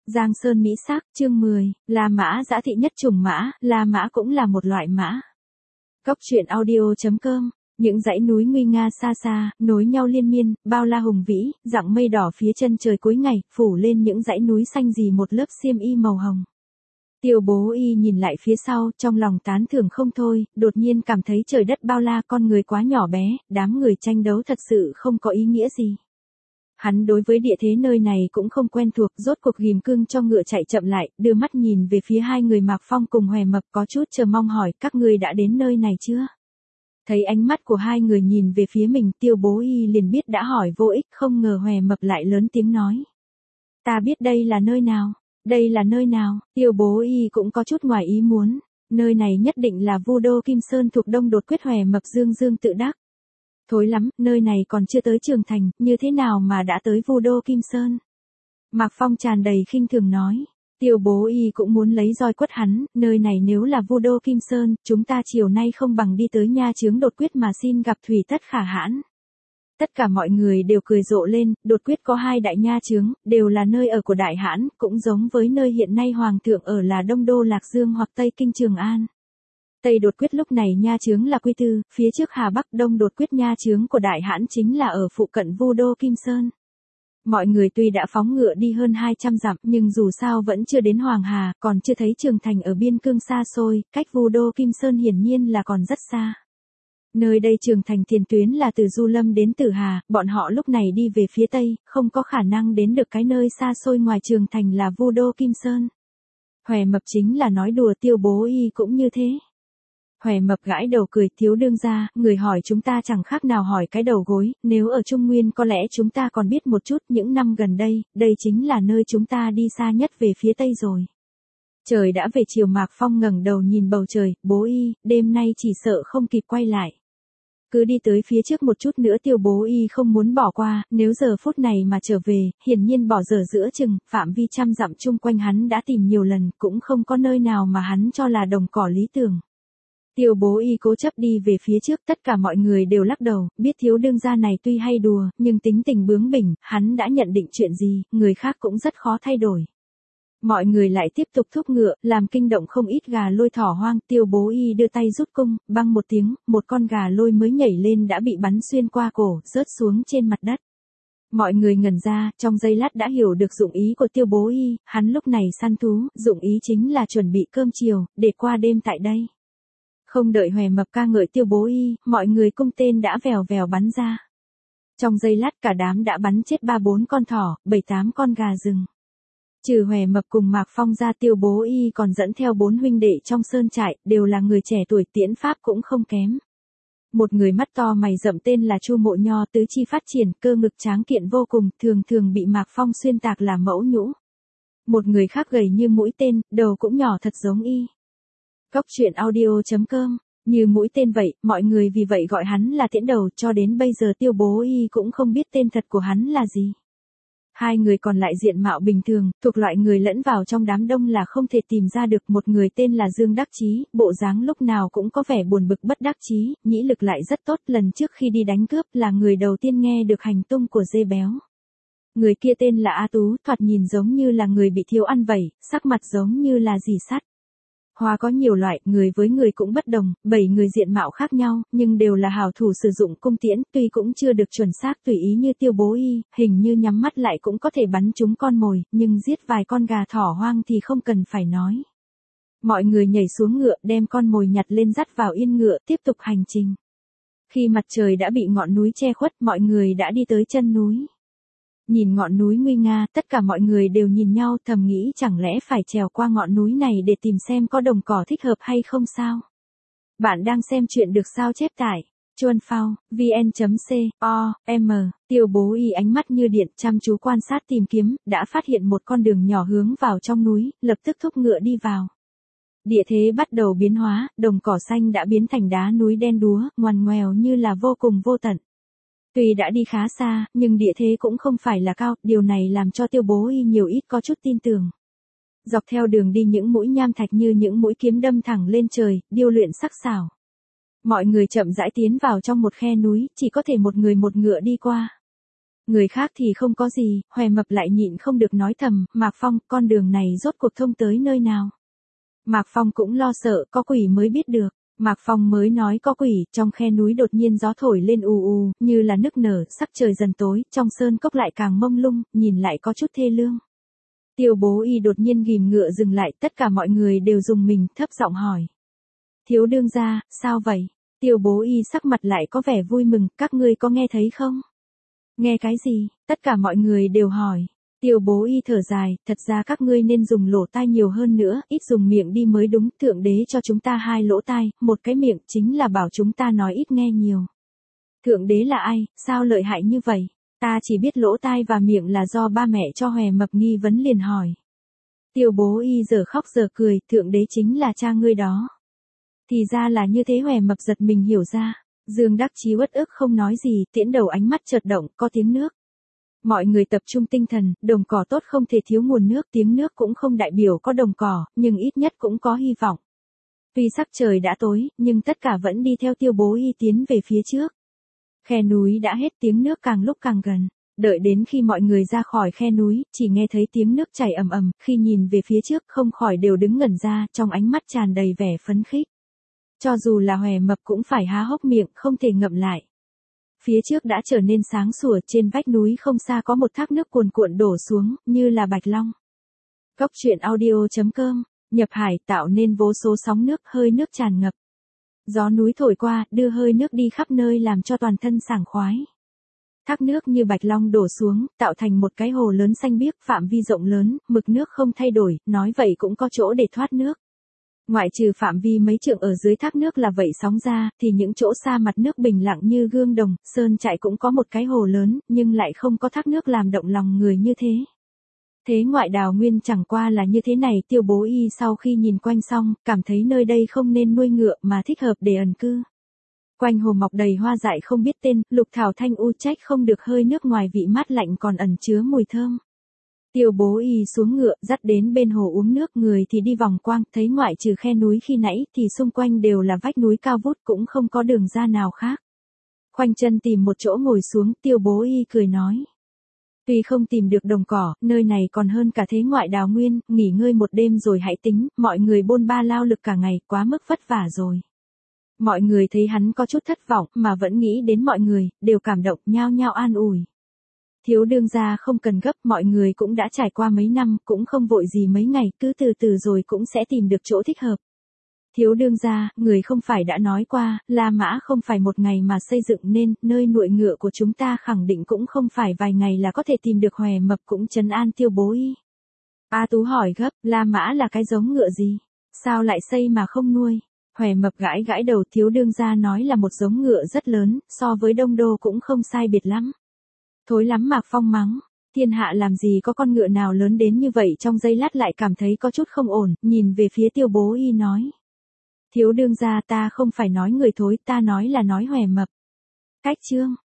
Giang Sơn Mỹ Sắc, chương 10, La Mã dã thị nhất trùng mã, La Mã cũng là một loại mã. Cốc truyện audio.com. Những dãy núi nguy nga xa xa, nối nhau liên miên, bao la hùng vĩ, dặng mây đỏ phía chân trời cuối ngày, phủ lên những dãy núi xanh rì một lớp xiêm y màu hồng. Tiêu Bố Y nhìn lại phía sau, trong lòng tán thưởng không thôi, đột nhiên cảm thấy trời đất bao la, con người quá nhỏ bé, đám người tranh đấu thật sự không có ý nghĩa gì. Hắn đối với địa thế nơi này cũng không quen thuộc, rốt cuộc ghim cương cho ngựa chạy chậm lại, đưa mắt nhìn về phía hai người Mạc Phong cùng Hòe Mập, có chút chờ mong hỏi, các ngươi đã đến nơi này chưa? Thấy ánh mắt của hai người nhìn về phía mình, Tiêu Bố Y liền biết đã hỏi vô ích, không ngờ Hòe Mập lại lớn tiếng nói. Ta biết đây là nơi nào? Đây là nơi nào? Tiêu Bố Y cũng có chút ngoài ý muốn. Nơi này nhất định là Vu Đô Kim Sơn thuộc Đông Đột Quyết. Hòe Mập dương dương tự đắc. Thối lắm, nơi này còn chưa tới Trường Thành, như thế nào mà đã tới Vu Đô Kim Sơn? Mạc Phong tràn đầy khinh thường nói. Tiêu Bố Y cũng muốn lấy roi quất hắn, nơi này nếu là Vu Đô Kim Sơn, chúng ta chiều nay không bằng đi tới nha chướng Đột Quyết mà xin gặp Thủy Tất Khả Hãn. Tất cả mọi người đều cười rộ lên, Đột Quyết có hai đại nha chướng, đều là nơi ở của Đại Hãn, cũng giống với nơi hiện nay Hoàng thượng ở là Đông Đô Lạc Dương hoặc Tây Kinh Trường An. Tây Đột Quyết lúc này nha chướng là Quy Tư, phía trước Hà Bắc. Đông Đột Quyết nha chướng của Đại Hãn chính là ở phụ cận Vu Đô Kim Sơn. Mọi người tuy đã phóng ngựa đi hơn 200 dặm, nhưng dù sao vẫn chưa đến Hoàng Hà, còn chưa thấy Trường Thành ở biên cương xa xôi, cách Vu Đô Kim Sơn hiển nhiên là còn rất xa. Nơi đây Trường Thành tiền tuyến là từ Du Lâm đến Tử Hà, bọn họ lúc này đi về phía Tây, không có khả năng đến được cái nơi xa xôi ngoài Trường Thành là Vu Đô Kim Sơn. Hòe Mập chính là nói đùa, Tiêu Bố Y cũng như thế. Hòe Mập gãi đầu cười, thiếu đương gia, người hỏi chúng ta chẳng khác nào hỏi cái đầu gối, nếu ở Trung Nguyên có lẽ chúng ta còn biết một chút, những năm gần đây, đây chính là nơi chúng ta đi xa nhất về phía Tây rồi. Trời đã về chiều. Mạc Phong ngẩng đầu nhìn bầu trời, Bố Y, đêm nay chỉ sợ không kịp quay lại. Cứ đi tới phía trước một chút nữa. Tiêu Bố Y không muốn bỏ qua, nếu giờ phút này mà trở về, hiển nhiên bỏ dở giữa chừng, phạm vi trăm dặm chung quanh hắn đã tìm nhiều lần, cũng không có nơi nào mà hắn cho là đồng cỏ lý tưởng. Tiêu Bố Y cố chấp đi về phía trước, tất cả mọi người đều lắc đầu, biết thiếu đương gia này tuy hay đùa, nhưng tính tình bướng bỉnh, hắn đã nhận định chuyện gì, người khác cũng rất khó thay đổi. Mọi người lại tiếp tục thúc ngựa, làm kinh động không ít gà lôi thỏ hoang. Tiêu Bố Y đưa tay rút cung, băng một tiếng, một con gà lôi mới nhảy lên đã bị bắn xuyên qua cổ, rớt xuống trên mặt đất. Mọi người ngẩn ra, trong giây lát đã hiểu được dụng ý của Tiêu Bố Y, hắn lúc này săn thú, dụng ý chính là chuẩn bị cơm chiều, để qua đêm tại đây. Không đợi Hòe Mập ca ngợi Tiêu Bố Y, mọi người cung tên đã vèo vèo bắn ra. Trong giây lát cả đám đã bắn chết 3-4 con thỏ, 7-8 con gà rừng. Trừ Hòe Mập cùng Mạc Phong ra, Tiêu Bố Y còn dẫn theo 4 huynh đệ trong sơn trại, đều là người trẻ tuổi, tiễn pháp cũng không kém. Một người mắt to mày rậm tên là Chu Mộ Nho, tứ chi phát triển, cơ ngực tráng kiện vô cùng, thường thường bị Mạc Phong xuyên tạc là mẫu nhũ. Một người khác gầy như mũi tên, đầu cũng nhỏ thật giống y. Cốc truyện audio.com. Như mũi tên vậy, mọi người vì vậy gọi hắn là Tiễn Đầu, cho đến bây giờ Tiêu Bố Y cũng không biết tên thật của hắn là gì. Hai người còn lại diện mạo bình thường, thuộc loại người lẫn vào trong đám đông là không thể tìm ra được. Một người tên là Dương Đắc Chí, bộ dáng lúc nào cũng có vẻ buồn bực bất đắc chí, nhĩ lực lại rất tốt, lần trước khi đi đánh cướp là người đầu tiên nghe được hành tung của dê béo. Người kia tên là A Tú, thoạt nhìn giống như là người bị thiếu ăn vậy, sắc mặt giống như là dì sắt. Hoa có nhiều loại, người với người cũng bất đồng, 7 người diện mạo khác nhau, nhưng đều là hảo thủ sử dụng cung tiễn, tuy cũng chưa được chuẩn xác tùy ý như Tiêu Bố Y, hình như nhắm mắt lại cũng có thể bắn trúng con mồi, nhưng giết vài con gà thỏ hoang thì không cần phải nói. Mọi người nhảy xuống ngựa, đem con mồi nhặt lên dắt vào yên ngựa, tiếp tục hành trình. Khi mặt trời đã bị ngọn núi che khuất, mọi người đã đi tới chân núi. Nhìn ngọn núi nguy nga, tất cả mọi người đều nhìn nhau, thầm nghĩ chẳng lẽ phải trèo qua ngọn núi này để tìm xem có đồng cỏ thích hợp hay không sao? Bạn đang xem chuyện được sao chép tại Chuan Phao, vn.com. Tiêu Bố Y ánh mắt như điện, chăm chú quan sát tìm kiếm, đã phát hiện một con đường nhỏ hướng vào trong núi, lập tức thúc ngựa đi vào. Địa thế bắt đầu biến hóa, đồng cỏ xanh đã biến thành đá núi đen đúa, ngoằn ngoèo như là vô cùng vô tận. Tuy đã đi khá xa, nhưng địa thế cũng không phải là cao, điều này làm cho Tiêu Bố Y nhiều ít có chút tin tưởng. Dọc theo đường đi những mũi nham thạch như những mũi kiếm đâm thẳng lên trời, điêu luyện sắc sảo. Mọi người chậm rãi tiến vào trong một khe núi, chỉ có thể một người một ngựa đi qua. Người khác thì không có gì, Hòe Mập lại nhịn không được nói thầm, Mạc Phong, con đường này rốt cuộc thông tới nơi nào? Mạc Phong cũng lo sợ, có quỷ mới biết được. Mạc Phong mới nói có quỷ, trong khe núi đột nhiên gió thổi lên ù ù, như là nức nở, sắc trời dần tối, trong sơn cốc lại càng mông lung, nhìn lại có chút thê lương. Tiêu Bố Y đột nhiên ghìm ngựa dừng lại, tất cả mọi người đều dùng mình, thấp giọng hỏi. Thiếu đương gia, sao vậy? Tiêu Bố Y sắc mặt lại có vẻ vui mừng, các ngươi có nghe thấy không? Nghe cái gì? Tất cả mọi người đều hỏi. Tiêu Bố Y thở dài, thật ra các ngươi nên dùng lỗ tai nhiều hơn nữa, ít dùng miệng đi mới đúng, thượng đế cho chúng ta 2 lỗ tai, một cái miệng chính là bảo chúng ta nói ít nghe nhiều. Thượng đế là ai, sao lợi hại như vậy? Ta chỉ biết lỗ tai và miệng là do ba mẹ cho Hòe Mập nghi vấn liền hỏi. Tiêu Bố Y giờ khóc giờ cười, thượng đế chính là cha ngươi đó. Thì ra là như thế, Hòe Mập giật mình hiểu ra. Dương Đắc Chí uất ức không nói gì, tiễn đầu ánh mắt chợt động, có tiếng nước. Mọi người tập trung tinh thần, đồng cỏ tốt không thể thiếu nguồn nước, tiếng nước cũng không đại biểu có đồng cỏ, nhưng ít nhất cũng có hy vọng. Tuy sắc trời đã tối, nhưng tất cả vẫn đi theo Tiêu Bố Y tiến về phía trước. Khe núi đã hết, tiếng nước càng lúc càng gần. Đợi đến khi mọi người ra khỏi khe núi, chỉ nghe thấy tiếng nước chảy ầm ầm, khi nhìn về phía trước không khỏi đều đứng ngẩn ra, trong ánh mắt tràn đầy vẻ phấn khích. Cho dù là Hòe Mập cũng phải há hốc miệng, không thể ngậm lại. Phía trước đã trở nên sáng sủa, trên vách núi không xa có một thác nước cuồn cuộn đổ xuống, như là Bạch Long. Cốc truyện audio.com, nhập hải tạo nên vô số sóng nước, hơi nước tràn ngập. Gió núi thổi qua, đưa hơi nước đi khắp nơi làm cho toàn thân sảng khoái. Thác nước như Bạch Long đổ xuống, tạo thành một cái hồ lớn xanh biếc, phạm vi rộng lớn, mực nước không thay đổi, nói vậy cũng có chỗ để thoát nước. Ngoại trừ phạm vi mấy trượng ở dưới thác nước là vậy sóng ra, thì những chỗ xa mặt nước bình lặng như gương đồng, sơn trại cũng có một cái hồ lớn, nhưng lại không có thác nước làm động lòng người như thế. Thế ngoại đào nguyên chẳng qua là như thế này, Tiêu Bố Y sau khi nhìn quanh xong, cảm thấy nơi đây không nên nuôi ngựa mà thích hợp để ẩn cư. Quanh hồ mọc đầy hoa dại không biết tên, lục thảo thanh u, trách không được hơi nước ngoài vị mát lạnh còn ẩn chứa mùi thơm. Tiêu Bố Y xuống ngựa, dắt đến bên hồ uống nước, người thì đi vòng quang, thấy ngoại trừ khe núi khi nãy thì xung quanh đều là vách núi cao vút, cũng không có đường ra nào khác. Khoanh chân tìm một chỗ ngồi xuống, Tiêu Bố Y cười nói. Tuy không tìm được đồng cỏ, nơi này còn hơn cả thế ngoại đào nguyên, nghỉ ngơi một đêm rồi hãy tính, mọi người bôn ba lao lực cả ngày, quá mức vất vả rồi. Mọi người thấy hắn có chút thất vọng, mà vẫn nghĩ đến mọi người, đều cảm động, nhao nhao an ủi. Thiếu đương gia không cần gấp, mọi người cũng đã trải qua mấy năm, cũng không vội gì mấy ngày, cứ từ từ rồi cũng sẽ tìm được chỗ thích hợp. Thiếu đương gia, người không phải đã nói qua, La Mã không phải một ngày mà xây dựng nên, nơi nuôi ngựa của chúng ta khẳng định cũng không phải vài ngày là có thể tìm được. Hòe Mập cũng trấn an Tiêu Bố Y. A Tú hỏi gấp, La Mã là cái giống ngựa gì? Sao lại xây mà không nuôi? Hòe Mập gãi gãi đầu, thiếu đương gia nói là một giống ngựa rất lớn, so với Đông Đô cũng không sai biệt lắm. Thối lắm, Mạc Phong mắng. Thiên hạ làm gì có con ngựa nào lớn đến như vậy, trong giây lát lại cảm thấy có chút không ổn, nhìn về phía Tiêu Bố Y nói. Thiếu đương gia, ta không phải nói người thối, ta nói là nói Hòe Mập. Cách chương.